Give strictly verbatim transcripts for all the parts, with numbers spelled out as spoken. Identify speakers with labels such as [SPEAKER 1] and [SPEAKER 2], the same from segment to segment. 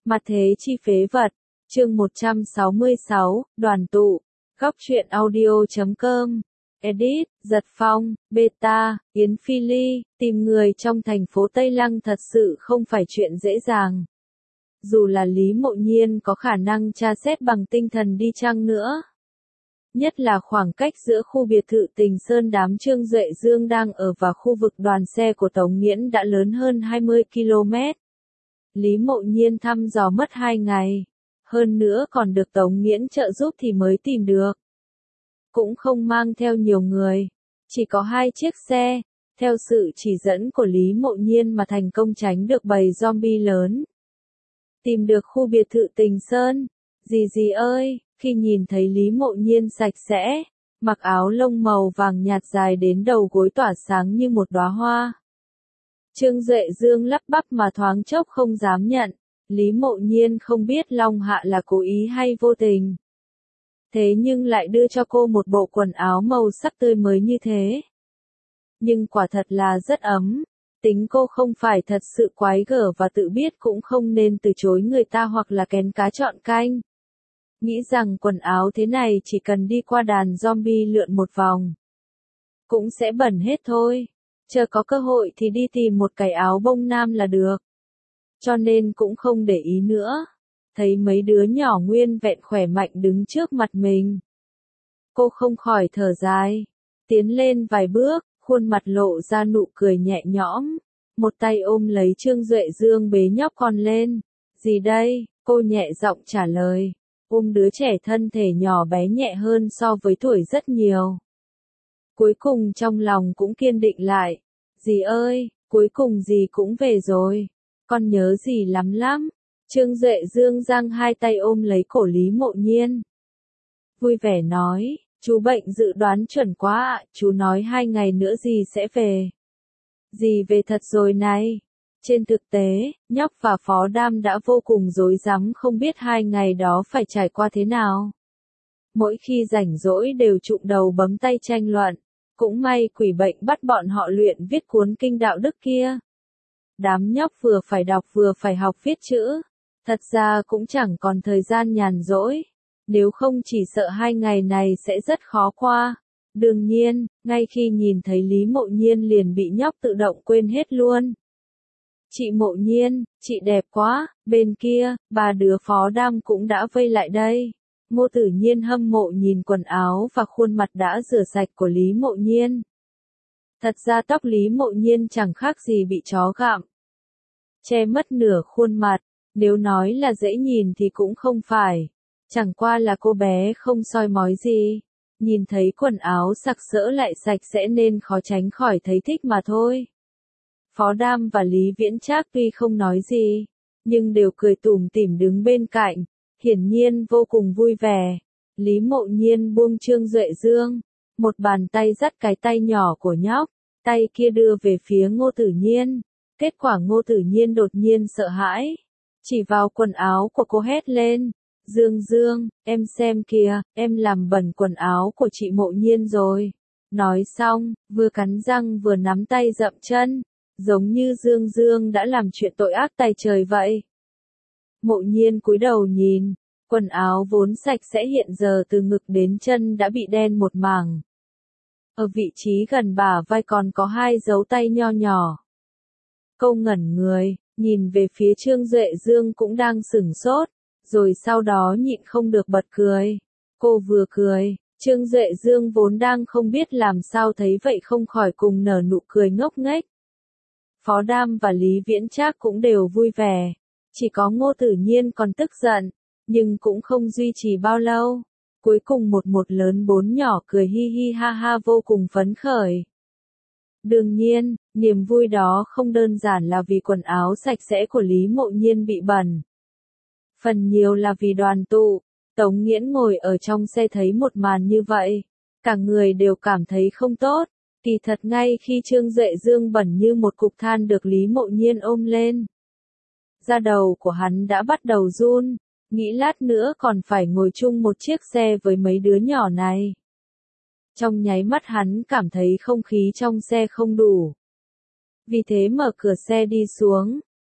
[SPEAKER 1] Mặt thế chi phế vật, chương một trăm sáu mươi sáu, đoàn tụ, góc truyện audio chấm com, edit, Giật Phong, beta, Yến Phi Ly, tìm người trong thành phố Tây Lăng thật sự không phải chuyện dễ dàng. Dù là Lý Mộ Nhiên có khả năng tra xét bằng tinh thần đi chăng nữa. Nhất là khoảng cách giữa khu biệt thự Tình Sơn đám Trương Duệ Dương đang ở và khu vực đoàn xe của Tống Nghiễn đã lớn hơn hai mươi ki lô mét. Lý Mộ Nhiên thăm dò mất hai ngày. Hơn nữa còn được Tống Nghiễn trợ giúp thì mới tìm được. Cũng không mang theo nhiều người. Chỉ có hai chiếc xe. Theo sự chỉ dẫn của Lý Mộ Nhiên mà thành công tránh được bầy zombie lớn. Tìm được khu biệt thự Tình Sơn. Dì dì ơi, khi nhìn thấy Lý Mộ Nhiên sạch sẽ, mặc áo lông màu vàng nhạt dài đến đầu gối tỏa sáng như một đóa hoa. Trương Duệ Dương lắp bắp mà thoáng chốc không dám nhận, Lý Mộ Nhiên không biết Long Hạ là cố ý hay vô tình. Thế nhưng lại đưa cho cô một bộ quần áo màu sắc tươi mới như thế. Nhưng quả thật là rất ấm, tính cô không phải thật sự quái gở và tự biết cũng không nên từ chối người ta hoặc là kén cá chọn canh. Nghĩ rằng quần áo thế này chỉ cần đi qua đàn zombie lượn một vòng, cũng sẽ bẩn hết thôi. Chờ có cơ hội thì đi tìm một cái áo bông nam là được. Cho nên cũng không để ý nữa. Thấy mấy đứa nhỏ nguyên vẹn khỏe mạnh đứng trước mặt mình. Cô không khỏi thở dài. Tiến lên vài bước, khuôn mặt lộ ra nụ cười nhẹ nhõm. Một tay ôm lấy Trương Duệ Dương bế nhóc con lên. Gì đây? Cô nhẹ giọng trả lời. Ôm đứa trẻ thân thể nhỏ bé nhẹ hơn so với tuổi rất nhiều. Cuối cùng trong lòng cũng kiên định lại. Dì ơi, cuối cùng dì cũng về rồi. Con nhớ dì lắm lắm. Trương Duệ Dương giang hai tay ôm lấy cổ Lý Mộ Nhiên. Vui vẻ nói, chú bệnh dự đoán chuẩn quá ạ, chú nói hai ngày nữa dì sẽ về. Dì về thật rồi này. Trên thực tế, nhóc và Phó Đam đã vô cùng rối rắm không biết hai ngày đó phải trải qua thế nào. Mỗi khi rảnh rỗi đều trụng đầu bấm tay tranh luận. Cũng may quỷ bệnh bắt bọn họ luyện viết cuốn kinh đạo đức kia. Đám nhóc vừa phải đọc vừa phải học viết chữ. Thật ra cũng chẳng còn thời gian nhàn rỗi. Nếu không chỉ sợ hai ngày này sẽ rất khó qua. Đương nhiên, ngay khi nhìn thấy Lý Mộ Nhiên liền bị nhóc tự động quên hết luôn. Chị Mộ Nhiên, chị đẹp quá, bên kia, ba đứa Phó Đam cũng đã vây lại đây. Ngô Tử Nhiên hâm mộ nhìn quần áo và khuôn mặt đã rửa sạch của Lý Mộ Nhiên. Thật ra tóc Lý Mộ Nhiên chẳng khác gì bị chó gặm. Che mất nửa khuôn mặt, nếu nói là dễ nhìn thì cũng không phải. Chẳng qua là cô bé không soi mói gì. Nhìn thấy quần áo sặc sỡ lại sạch sẽ nên khó tránh khỏi thấy thích mà thôi. Phó Đam và Lý Viễn Trác tuy không nói gì, nhưng đều cười tủm tỉm đứng bên cạnh. Hiển nhiên vô cùng vui vẻ. Lý Mộ Nhiên buông Trương Duệ Dương. Một bàn tay dắt cái tay nhỏ của nhóc. Tay kia đưa về phía Ngô Tử Nhiên. Kết quả Ngô Tử Nhiên đột nhiên sợ hãi. Chỉ vào quần áo của cô hét lên. Dương Dương, em xem kìa, em làm bẩn quần áo của chị Mộ Nhiên rồi. Nói xong, vừa cắn răng vừa nắm tay dậm chân. Giống như Dương Dương đã làm chuyện tội ác tày trời vậy. Mộ Nhiên cúi đầu nhìn, quần áo vốn sạch sẽ hiện giờ từ ngực đến chân đã bị đen một mảng. Ở vị trí gần bả vai còn có hai dấu tay nho nhỏ. Cô ngẩn người, nhìn về phía Trương Duệ Dương cũng đang sửng sốt, rồi sau đó nhịn không được bật cười. Cô vừa cười, Trương Duệ Dương vốn đang không biết làm sao thấy vậy không khỏi cùng nở nụ cười ngốc nghếch. Phó Đam và Lý Viễn Trác cũng đều vui vẻ. Chỉ có Ngô Tử Nhiên còn tức giận, nhưng cũng không duy trì bao lâu. Cuối cùng một một lớn bốn nhỏ cười hi hi ha ha vô cùng phấn khởi. Đương nhiên, niềm vui đó không đơn giản là vì quần áo sạch sẽ của Lý Mộ Nhiên bị bẩn. Phần nhiều là vì đoàn tụ. Tống Nghiễn ngồi ở trong xe thấy một màn như vậy. Cả người đều cảm thấy không tốt. Kỳ thật ngay khi Trương Duệ Dương bẩn như một cục than được Lý Mộ Nhiên ôm lên. Da đầu của hắn đã bắt đầu run, nghĩ lát nữa còn phải ngồi chung một chiếc xe với mấy đứa nhỏ này. Trong nháy mắt hắn cảm thấy không khí trong xe không đủ. Vì thế mở cửa xe đi xuống,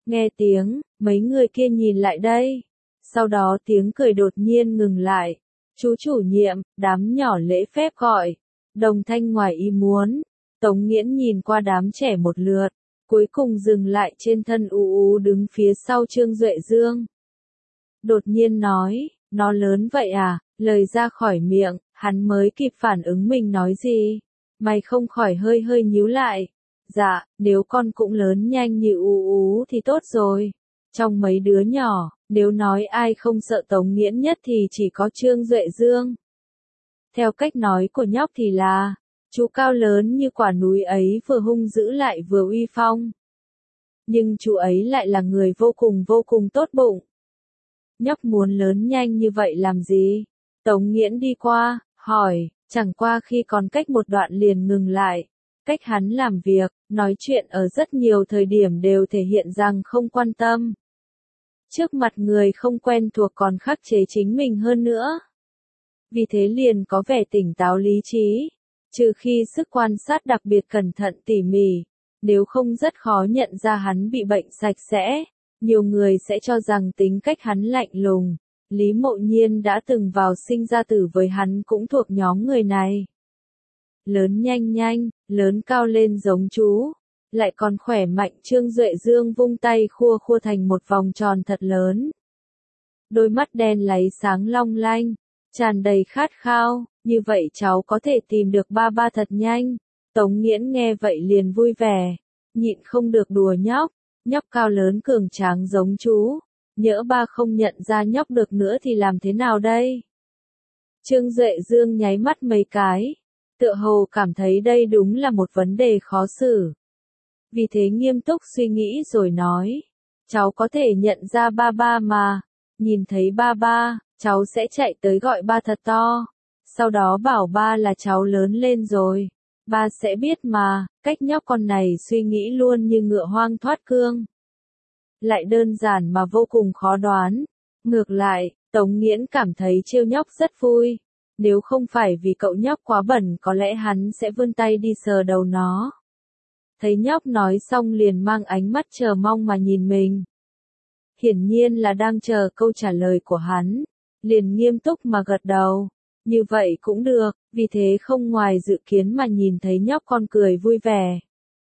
[SPEAKER 1] Nghe tiếng, mấy người kia nhìn lại đây. Sau đó tiếng cười đột nhiên ngừng lại. Chú chủ nhiệm, đám nhỏ lễ phép gọi. Đồng thanh ngoài ý muốn. Tống Nghiễn nhìn qua đám trẻ một lượt. Cuối cùng dừng lại trên thân U U đứng phía sau Trương Duệ Dương. Đột nhiên nói, nó lớn vậy à, lời ra khỏi miệng, hắn mới kịp phản ứng mình nói gì. Mày không khỏi hơi hơi nhíu lại. Dạ, nếu con cũng lớn nhanh như U U thì tốt rồi. Trong mấy đứa nhỏ, nếu nói ai không sợ Tống Nghiễn nhất thì chỉ có Trương Duệ Dương. Theo cách nói của nhóc thì là, chú cao lớn như quả núi ấy vừa hung dữ lại vừa uy phong. Nhưng chú ấy lại là người vô cùng vô cùng tốt bụng. Nhóc muốn lớn nhanh như vậy làm gì? Tống Nghiễn đi qua, hỏi, chẳng qua khi còn cách một đoạn liền ngừng lại. Cách hắn làm việc, nói chuyện ở rất nhiều thời điểm đều thể hiện rằng không quan tâm. Trước mặt người không quen thuộc còn khắc chế chính mình hơn nữa. Vì thế liền có vẻ tỉnh táo lý trí. Trừ khi sức quan sát đặc biệt cẩn thận tỉ mỉ. Nếu không rất khó nhận ra hắn bị bệnh sạch sẽ. Nhiều người sẽ cho rằng tính cách hắn lạnh lùng. Lý Mộ Nhiên đã từng vào sinh ra tử với hắn cũng thuộc nhóm người này. Lớn nhanh nhanh, lớn cao lên giống chú. Lại còn khỏe mạnh. Trương Duệ Dương vung tay khua khua thành một vòng tròn thật lớn. Đôi mắt đen láy sáng long lanh, tràn đầy khát khao, như vậy cháu có thể tìm được ba ba thật nhanh. Tống Nghiễn nghe vậy liền vui vẻ, nhịn không được đùa nhóc, nhóc cao lớn cường tráng giống chú, nhỡ ba không nhận ra nhóc được nữa thì làm thế nào đây? Trương Duệ Dương nháy mắt mấy cái, tựa hồ cảm thấy đây đúng là một vấn đề khó xử. Vì thế nghiêm túc suy nghĩ rồi nói, cháu có thể nhận ra ba ba mà, nhìn thấy ba ba, cháu sẽ chạy tới gọi ba thật to, sau đó bảo ba là cháu lớn lên rồi, ba sẽ biết mà. Cách nhóc con này suy nghĩ luôn như ngựa hoang thoát cương. Lại đơn giản mà vô cùng khó đoán. Ngược lại, Tống Nghiễn cảm thấy trêu nhóc rất vui. Nếu không phải vì cậu nhóc quá bẩn có lẽ hắn sẽ vươn tay đi sờ đầu nó. Thấy nhóc nói xong liền mang ánh mắt chờ mong mà nhìn mình. Hiển nhiên là đang chờ câu trả lời của hắn. Liền nghiêm túc mà gật đầu. Như vậy cũng được, vì thế không ngoài dự kiến mà nhìn thấy nhóc con cười vui vẻ.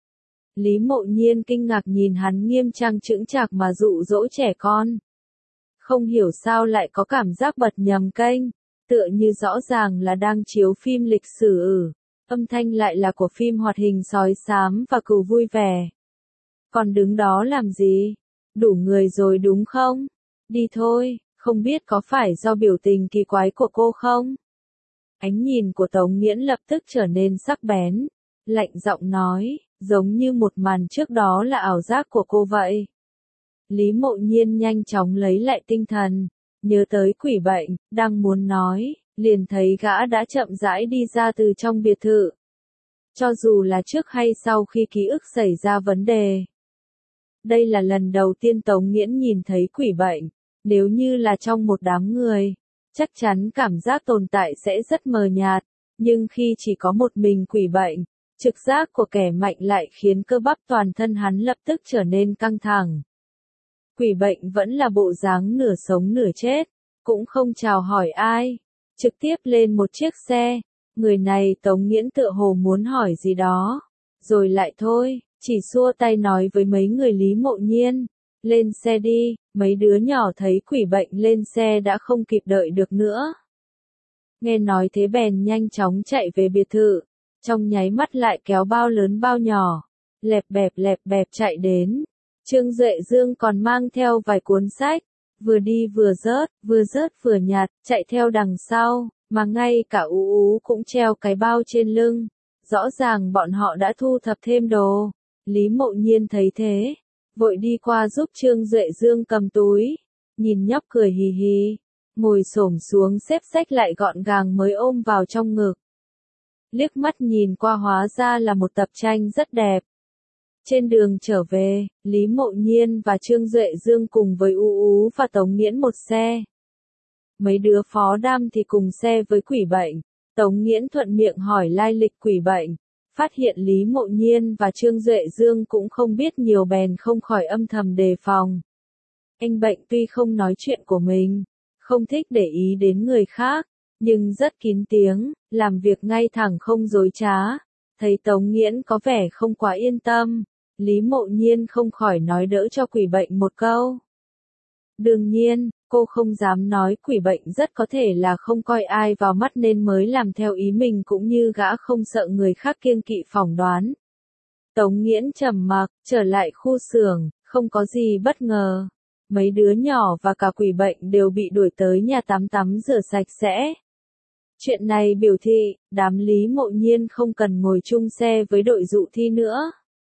[SPEAKER 1] Lý Mộ Nhiên kinh ngạc nhìn hắn nghiêm trang chững chạc mà dụ dỗ trẻ con. Không hiểu sao lại có cảm giác bật nhầm kênh, tựa như rõ ràng là đang chiếu phim lịch sử ử, âm thanh lại là của phim hoạt hình sói xám và cừu vui vẻ. Còn đứng đó làm gì? Đủ người rồi đúng không? Đi thôi, không biết có phải do biểu tình kỳ quái của cô không? Ánh nhìn của Tống Nghiễn lập tức trở nên sắc bén, lạnh giọng nói, giống như một màn trước đó là ảo giác của cô vậy. Lý Mộ Nhiên nhanh chóng lấy lại tinh thần, nhớ tới quỷ bệnh, đang muốn nói, liền thấy gã đã chậm rãi đi ra từ trong biệt thự. Cho dù là trước hay sau khi ký ức xảy ra vấn đề. Đây là lần đầu tiên Tống Nghiễn nhìn thấy quỷ bệnh, nếu như là trong một đám người, chắc chắn cảm giác tồn tại sẽ rất mờ nhạt, nhưng khi chỉ có một mình quỷ bệnh, trực giác của kẻ mạnh lại khiến cơ bắp toàn thân hắn lập tức trở nên căng thẳng. Quỷ bệnh vẫn là bộ dáng nửa sống nửa chết, cũng không chào hỏi ai, trực tiếp lên một chiếc xe. Người này Tống Nghiễn tựa hồ muốn hỏi gì đó, rồi lại thôi, chỉ xua tay nói với mấy người Lý Mộ Nhiên, lên xe đi. Mấy đứa nhỏ thấy quỷ bệnh lên xe đã không kịp đợi được nữa. Nghe nói thế bèn nhanh chóng chạy về biệt thự, trong nháy mắt lại kéo bao lớn bao nhỏ, lẹp bẹp lẹp bẹp chạy đến. Trương Duệ Dương còn mang theo vài cuốn sách, vừa đi vừa rớt, vừa rớt vừa nhặt, chạy theo đằng sau, mà ngay cả Ú Ú cũng treo cái bao trên lưng. Rõ ràng bọn họ đã thu thập thêm đồ. Lý Mộ Nhiên thấy thế, vội đi qua giúp Trương Duệ Dương cầm túi, nhìn nhóc cười hì hì, ngồi xổm xuống xếp sách lại gọn gàng mới ôm vào trong ngực. Liếc mắt nhìn qua hóa ra là một tập tranh rất đẹp. Trên đường trở về, Lý Mộ Nhiên và Trương Duệ Dương cùng với Ú Ú và Tống Nghiễn một xe. Mấy đứa phó đam thì cùng xe với quỷ bệnh. Tống Nghiễn thuận miệng hỏi lai lịch quỷ bệnh. Phát hiện Lý Mộ Nhiên và Trương Duệ Dương cũng không biết nhiều bèn không khỏi âm thầm đề phòng. Anh Bệnh tuy không nói chuyện của mình, không thích để ý đến người khác, nhưng rất kín tiếng, làm việc ngay thẳng không dối trá. Thấy Tống Nghiễn có vẻ không quá yên tâm, Lý Mộ Nhiên không khỏi nói đỡ cho Quỷ Bệnh một câu. Đương nhiên, cô không dám nói Quỷ Bệnh rất có thể là không coi ai vào mắt nên mới làm theo ý mình, cũng như gã không sợ người khác kiêng kỵ phỏng đoán. Tống Nghiễn trầm mặc, trở lại khu xưởng, không có gì bất ngờ. Mấy đứa nhỏ và cả Quỷ Bệnh đều bị đuổi tới nhà tắm tắm rửa sạch sẽ. Chuyện này biểu thị, đám Lý Mộ Nhiên không cần ngồi chung xe với đội dụ thi nữa.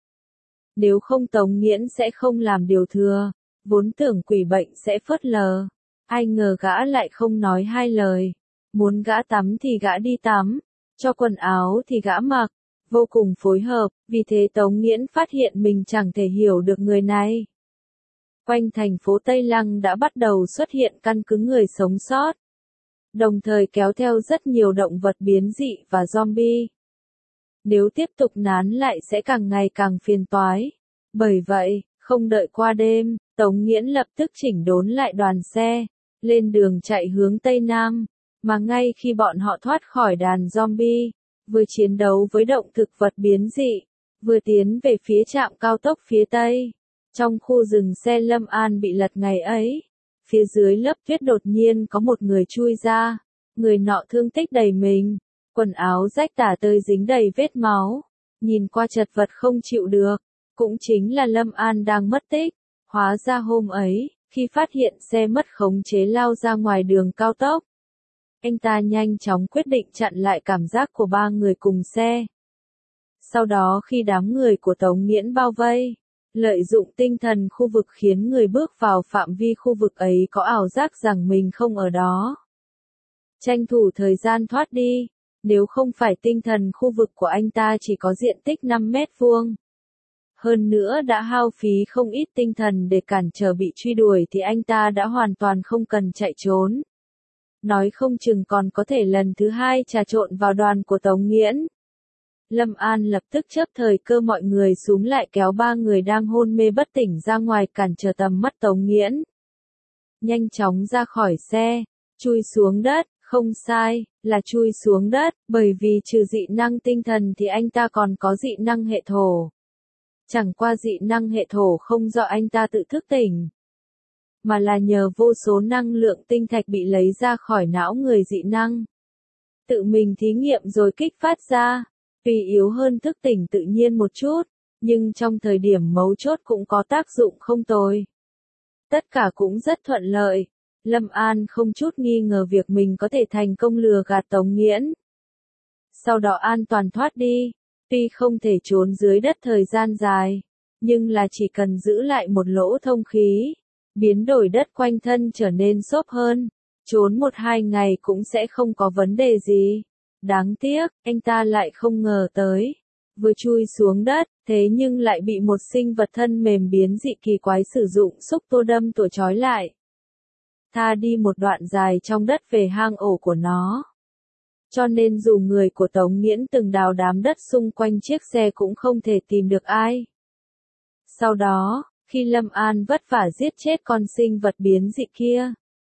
[SPEAKER 1] Nếu không Tống Nghiễn sẽ không làm điều thừa, vốn tưởng Quỷ Bệnh sẽ phớt lờ. Ai ngờ gã lại không nói hai lời. Muốn gã tắm thì gã đi tắm, cho quần áo thì gã mặc, vô cùng phối hợp, vì thế Tống Nghiễn phát hiện mình chẳng thể hiểu được người này. Quanh thành phố Tây Lăng đã bắt đầu xuất hiện căn cứ người sống sót, đồng thời kéo theo rất nhiều động vật biến dị và zombie. Nếu tiếp tục nán lại sẽ càng ngày càng phiền toái. Bởi vậy, không đợi qua đêm, Tống Nghiễn lập tức chỉnh đốn lại đoàn xe, lên đường chạy hướng Tây Nam, mà ngay khi bọn họ thoát khỏi đàn zombie, vừa chiến đấu với động thực vật biến dị, vừa tiến về phía trạm cao tốc phía Tây. Trong khu rừng xe Lâm An bị lật ngày ấy, phía dưới lớp tuyết đột nhiên có một người chui ra, người nọ thương tích đầy mình, quần áo rách tả tơi dính đầy vết máu, nhìn qua chật vật không chịu được, cũng chính là Lâm An đang mất tích. Hóa ra hôm ấy, khi phát hiện xe mất khống chế lao ra ngoài đường cao tốc, anh ta nhanh chóng quyết định chặn lại cảm giác của ba người cùng xe. Sau đó khi đám người của Tống Nghiễn bao vây, lợi dụng tinh thần khu vực khiến người bước vào phạm vi khu vực ấy có ảo giác rằng mình không ở đó. Tranh thủ thời gian thoát đi, nếu không phải tinh thần khu vực của anh ta chỉ có diện tích năm mét vuông. Hơn nữa đã hao phí không ít tinh thần để cản trở bị truy đuổi thì anh ta đã hoàn toàn không cần chạy trốn. Nói không chừng còn có thể lần thứ hai trà trộn vào đoàn của Tống Nghiễn. Lâm An lập tức chớp thời cơ mọi người xuống lại kéo ba người đang hôn mê bất tỉnh ra ngoài cản trở tầm mắt Tống Nghiễn. Nhanh chóng ra khỏi xe, chui xuống đất, không sai, là chui xuống đất, bởi vì trừ dị năng tinh thần thì anh ta còn có dị năng hệ thổ. Chẳng qua dị năng hệ thổ không do anh ta tự thức tỉnh, mà là nhờ vô số năng lượng tinh thạch bị lấy ra khỏi não người dị năng. Tự mình thí nghiệm rồi kích phát ra, tuy yếu hơn thức tỉnh tự nhiên một chút, nhưng trong thời điểm mấu chốt cũng có tác dụng không tồi. Tất cả cũng rất thuận lợi, Lâm An không chút nghi ngờ việc mình có thể thành công lừa gạt Tống Nghiễn. Sau đó an toàn thoát đi. Tuy không thể trốn dưới đất thời gian dài, nhưng là chỉ cần giữ lại một lỗ thông khí, biến đổi đất quanh thân trở nên xốp hơn, trốn một hai ngày cũng sẽ không có vấn đề gì. Đáng tiếc, anh ta lại không ngờ tới, vừa chui xuống đất, thế nhưng lại bị một sinh vật thân mềm biến dị kỳ quái sử dụng xúc tua đâm tủa trói lại. Tha đi một đoạn dài trong đất về hang ổ của nó. Cho nên dù người của Tống Nghiễn từng đào đám đất xung quanh chiếc xe cũng không thể tìm được ai. Sau đó, khi Lâm An vất vả giết chết con sinh vật biến dị kia,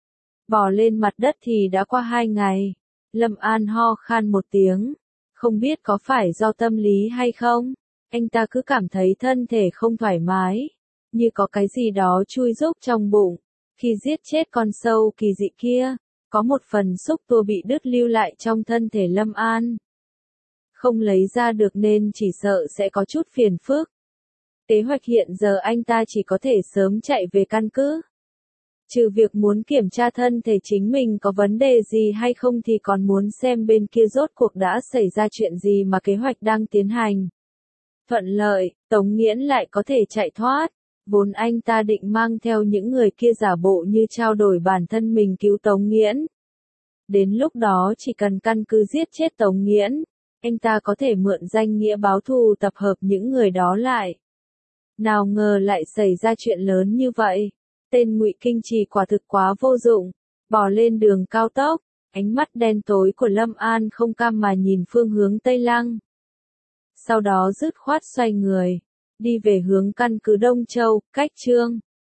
[SPEAKER 1] bò lên mặt đất thì đã qua hai ngày. Lâm An ho khan một tiếng, không biết có phải do tâm lý hay không, anh ta cứ cảm thấy thân thể không thoải mái, như có cái gì đó chui rúc trong bụng. Khi giết chết con sâu kỳ dị kia, có một phần xúc tua bị đứt lưu lại trong thân thể Lâm An. Không lấy ra được nên chỉ sợ sẽ có chút phiền phức. Kế hoạch hiện giờ anh ta chỉ có thể sớm chạy về căn cứ. Trừ việc muốn kiểm tra thân thể chính mình có vấn đề gì hay không thì còn muốn xem bên kia rốt cuộc đã xảy ra chuyện gì mà kế hoạch đang tiến hành. Thuận lợi, Tống Nghiễn lại có thể chạy thoát. Vốn anh ta định mang theo những người kia giả bộ như trao đổi bản thân mình cứu Tống Nghiễn. Đến lúc đó chỉ cần căn cứ giết chết Tống Nghiễn, anh ta có thể mượn danh nghĩa báo thù tập hợp những người đó lại. Nào ngờ lại xảy ra chuyện lớn như vậy. Tên Ngụy Kinh Trì quả thực quá vô dụng. Bò lên đường cao tốc, ánh mắt đen tối của Lâm An không cam mà nhìn phương hướng Tây Lăng. sau đó dứt khoát xoay người, đi về hướng căn cứ Đông Châu, cách Trương